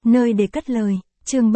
Nơi để cất lời, chương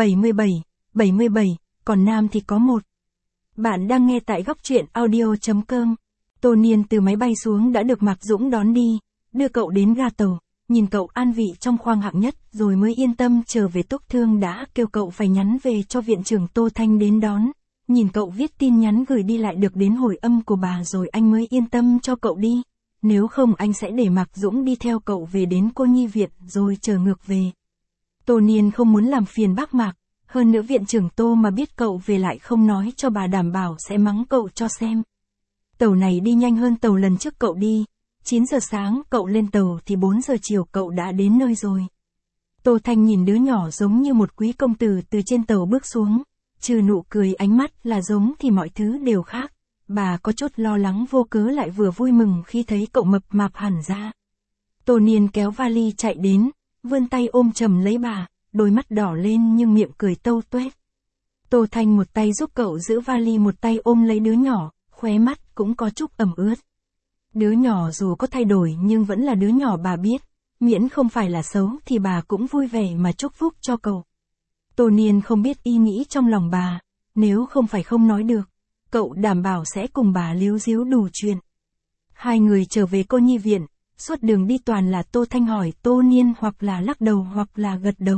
77, còn nam thì có một. Bạn đang nghe tại góc truyện audio.com. Tô Niên từ máy bay xuống đã được Mạc Dũng đón đi, đưa cậu đến ga tàu, nhìn cậu an vị trong khoang hạng nhất rồi mới yên tâm trở về. Túc Thương đã kêu cậu phải nhắn về cho viện trưởng Tô Thanh đến đón, nhìn cậu viết tin nhắn gửi đi lại được đến hồi âm của bà rồi anh mới yên tâm cho cậu đi, nếu không anh sẽ để Mạc Dũng đi theo cậu về đến cô nhi viện rồi chờ ngược về. Tô Niên không muốn làm phiền bác Mạc, hơn nữa viện trưởng Tô mà biết cậu về lại không nói cho bà đảm bảo sẽ mắng cậu cho xem. Tàu này đi nhanh hơn tàu lần trước cậu đi, 9 giờ sáng cậu lên tàu thì 4 giờ chiều cậu đã đến nơi rồi. Tô Thanh nhìn đứa nhỏ giống như một quý công tử từ trên tàu bước xuống, trừ nụ cười ánh mắt là giống thì mọi thứ đều khác. Bà có chút lo lắng vô cớ lại vừa vui mừng khi thấy cậu mập mạp hẳn ra. Tô Niên kéo vali chạy đến, vươn tay ôm chầm lấy bà, đôi mắt đỏ lên nhưng miệng cười tâu tuét. Tô Thanh một tay giúp cậu giữ vali một tay ôm lấy đứa nhỏ, khóe mắt cũng có chút ẩm ướt. Đứa nhỏ dù có thay đổi nhưng vẫn là đứa nhỏ bà biết, miễn không phải là xấu thì bà cũng vui vẻ mà chúc phúc cho cậu. Tô Niên không biết ý nghĩ trong lòng bà, nếu không phải không nói được, cậu đảm bảo sẽ cùng bà líu díu đủ chuyện. Hai người trở về cô nhi viện, suốt đường đi toàn là Tô Thanh hỏi Tô Niên hoặc là lắc đầu hoặc là gật đầu.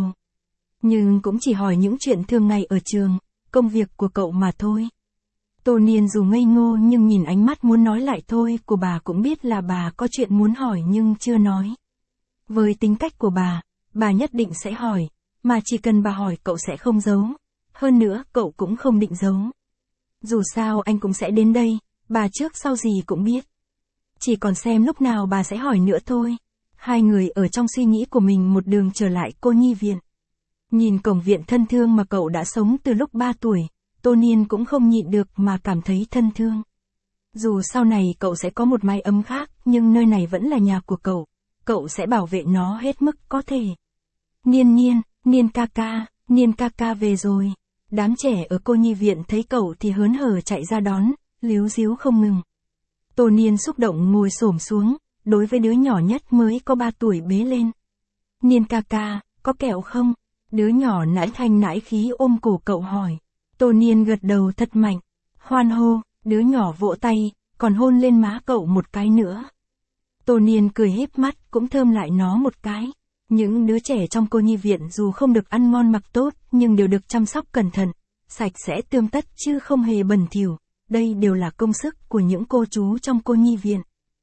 Nhưng cũng chỉ hỏi những chuyện thường ngày ở trường, công việc của cậu mà thôi. Tô Niên dù ngây ngô nhưng nhìn ánh mắt muốn nói lại thôi của bà cũng biết là bà có chuyện muốn hỏi nhưng chưa nói. Với tính cách của bà nhất định sẽ hỏi, mà chỉ cần bà hỏi cậu sẽ không giấu. Hơn nữa cậu cũng không định giấu. Dù sao anh cũng sẽ đến đây, bà trước sau gì cũng biết. Chỉ còn xem lúc nào bà sẽ hỏi nữa thôi. Hai người ở trong suy nghĩ của mình một đường trở lại cô nhi viện. Nhìn cổng viện thân thương mà cậu đã sống từ lúc 3 tuổi, Tô Niên cũng không nhịn được mà cảm thấy thân thương. Dù sau này cậu sẽ có một mái ấm khác, nhưng nơi này vẫn là nhà của cậu sẽ bảo vệ nó hết mức có thể. Niên ca ca về rồi. Đám trẻ ở cô nhi viện thấy cậu thì hớn hở chạy ra đón, líu díu không ngừng. Tô Niên xúc động ngồi xổm xuống, đối với đứa nhỏ nhất mới có 3 tuổi bế lên. Niên ca, có kẹo không? Đứa nhỏ nãi thanh nãi khí ôm cổ cậu hỏi. Tô Niên gật đầu thật mạnh. Hoan hô, đứa nhỏ vỗ tay, còn hôn lên má cậu một cái nữa. Tô Niên cười híp mắt cũng thơm lại nó một cái. Những đứa trẻ trong cô nhi viện dù không được ăn ngon mặc tốt nhưng đều được chăm sóc cẩn thận, sạch sẽ tươm tất chứ không hề bẩn thỉu. Đây đều là công sức của những cô chú trong cô nhi viện.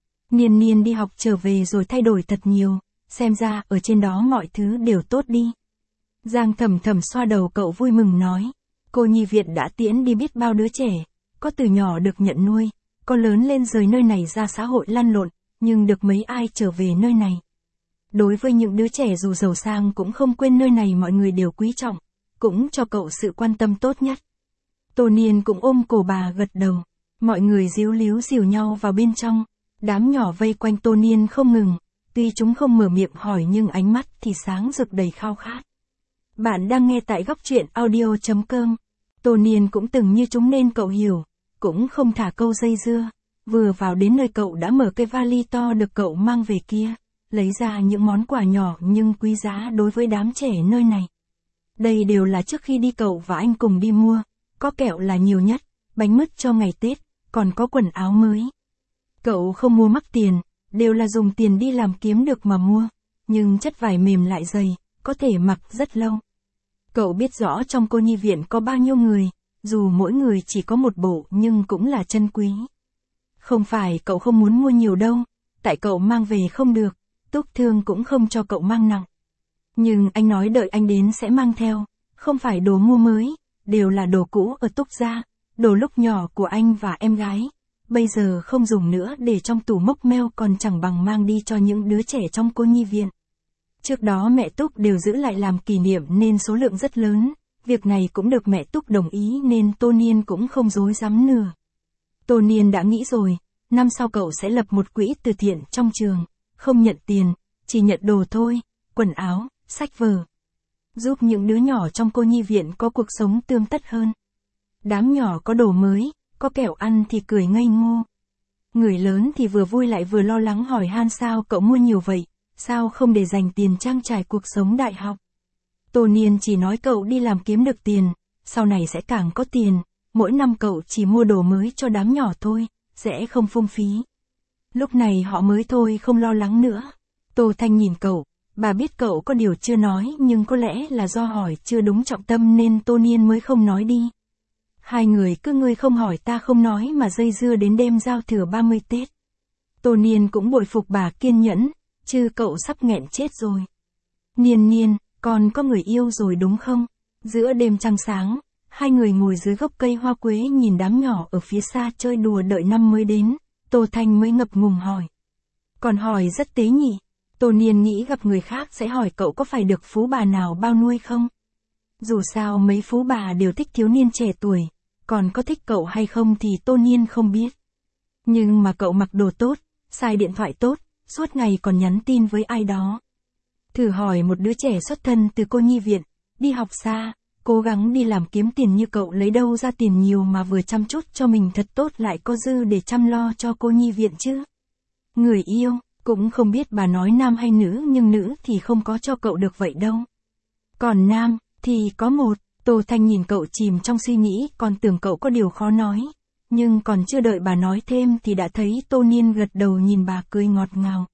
Niên đi học trở về rồi thay đổi thật nhiều, xem ra ở trên đó mọi thứ đều tốt đi. Giang Thầm Thầm xoa đầu cậu vui mừng nói, cô nhi viện đã tiễn đi biết bao đứa trẻ, có từ nhỏ được nhận nuôi, có lớn lên rời nơi này ra xã hội lăn lộn, nhưng được mấy ai trở về nơi này. Đối với những đứa trẻ dù giàu sang cũng không quên nơi này mọi người đều quý trọng, cũng cho cậu sự quan tâm tốt nhất. Tô Niên cũng ôm cổ bà gật đầu, mọi người díu líu dìu nhau vào bên trong, đám nhỏ vây quanh Tô Niên không ngừng, tuy chúng không mở miệng hỏi nhưng ánh mắt thì sáng rực đầy khao khát. Bạn đang nghe tại góc truyện audio.com. Tô Niên cũng từng như chúng nên cậu hiểu, cũng không thả câu dây dưa, vừa vào đến nơi cậu đã mở cái vali to được cậu mang về kia, lấy ra những món quà nhỏ nhưng quý giá đối với đám trẻ nơi này. Đây đều là trước khi đi cậu và anh cùng đi mua, có kẹo là nhiều nhất, bánh mứt cho ngày Tết, còn có quần áo mới. Cậu không mua mắc tiền, đều là dùng tiền đi làm kiếm được mà mua, nhưng chất vải mềm lại dày, có thể mặc rất lâu. Cậu biết rõ trong cô nhi viện có bao nhiêu người, dù mỗi người chỉ có một bộ nhưng cũng là chân quý. Không phải cậu không muốn mua nhiều đâu, tại cậu mang về không được, Túc Thương cũng không cho cậu mang nặng. Nhưng anh nói đợi anh đến sẽ mang theo, không phải đồ mua mới, đều là đồ cũ ở Túc gia, đồ lúc nhỏ của anh và em gái. Bây giờ không dùng nữa để trong tủ mốc meo còn chẳng bằng mang đi cho những đứa trẻ trong cô nhi viện. Trước đó mẹ Túc đều giữ lại làm kỷ niệm nên số lượng rất lớn, việc này cũng được mẹ Túc đồng ý nên Tô Niên cũng không dối dám nửa. Tô Niên đã nghĩ rồi, năm sau cậu sẽ lập một quỹ từ thiện trong trường, không nhận tiền, chỉ nhận đồ thôi, quần áo, sách vở. Giúp những đứa nhỏ trong cô nhi viện có cuộc sống tươm tất hơn. Đám nhỏ có đồ mới, có kẹo ăn thì cười ngây ngô. Người lớn thì vừa vui lại vừa lo lắng hỏi han sao cậu mua nhiều vậy, sao không để dành tiền trang trải cuộc sống đại học. Tô Niên chỉ nói cậu đi làm kiếm được tiền, sau này sẽ càng có tiền, mỗi năm cậu chỉ mua đồ mới cho đám nhỏ thôi, sẽ không phung phí. Lúc này họ mới thôi không lo lắng nữa. Tô Thanh nhìn cậu, bà biết cậu có điều chưa nói nhưng có lẽ là do hỏi chưa đúng trọng tâm nên Tô Niên mới không nói đi. Hai người cứ ngươi không hỏi ta không nói mà dây dưa đến đêm giao thừa 30 Tết. Tô Niên cũng bội phục bà kiên nhẫn, chứ cậu sắp nghẹn chết rồi. Niên, con có người yêu rồi đúng không? Giữa đêm trăng sáng, hai người ngồi dưới gốc cây hoa quế nhìn đám nhỏ ở phía xa chơi đùa đợi năm mới đến, Tô Thanh mới ngập ngùng hỏi. Còn hỏi rất tế nhị. Tô Niên nghĩ gặp người khác sẽ hỏi cậu có phải được phú bà nào bao nuôi không? Dù sao mấy phú bà đều thích thiếu niên trẻ tuổi, còn có thích cậu hay không thì Tô Niên không biết. Nhưng mà cậu mặc đồ tốt, xài điện thoại tốt, suốt ngày còn nhắn tin với ai đó. Thử hỏi một đứa trẻ xuất thân từ cô nhi viện, đi học xa, cố gắng đi làm kiếm tiền như cậu lấy đâu ra tiền nhiều mà vừa chăm chút cho mình thật tốt lại có dư để chăm lo cho cô nhi viện chứ. Người yêu, cũng không biết bà nói nam hay nữ nhưng nữ thì không có cho cậu được vậy đâu. Còn nam, thì có một. Tô Thanh nhìn cậu chìm trong suy nghĩ còn tưởng cậu có điều khó nói. Nhưng còn chưa đợi bà nói thêm thì đã thấy Tô Niên gật đầu nhìn bà cười ngọt ngào.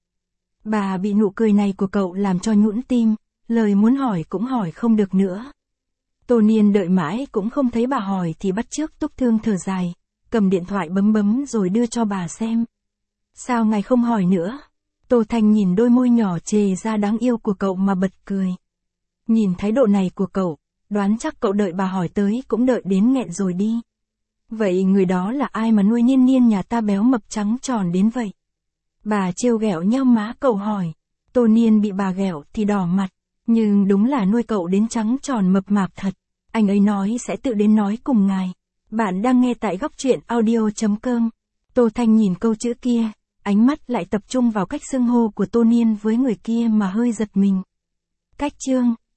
Bà bị nụ cười này của cậu làm cho nhũn tim, lời muốn hỏi cũng hỏi không được nữa. Tô Niên đợi mãi cũng không thấy bà hỏi thì bắt chước túc thương thở dài, cầm điện thoại bấm rồi đưa cho bà xem. Sao ngài không hỏi nữa? Tô Thanh nhìn đôi môi nhỏ chề ra đáng yêu của cậu mà bật cười. Nhìn thái độ này của cậu, đoán chắc cậu đợi bà hỏi tới cũng đợi đến nghẹn rồi đi. Vậy người đó là ai mà nuôi Niên nhà ta béo mập trắng tròn đến vậy? Bà trêu ghẹo nhau má cậu hỏi. Tô Niên bị bà ghẹo thì đỏ mặt, nhưng đúng là nuôi cậu đến trắng tròn mập mạp thật. Anh ấy nói sẽ tự đến nói cùng ngài. Bạn đang nghe tại góc truyện audio.com. Tô Thanh nhìn câu chữ kia, ánh mắt lại tập trung vào cách xưng hô của Tô Niên với người kia mà hơi giật mình. Cách chương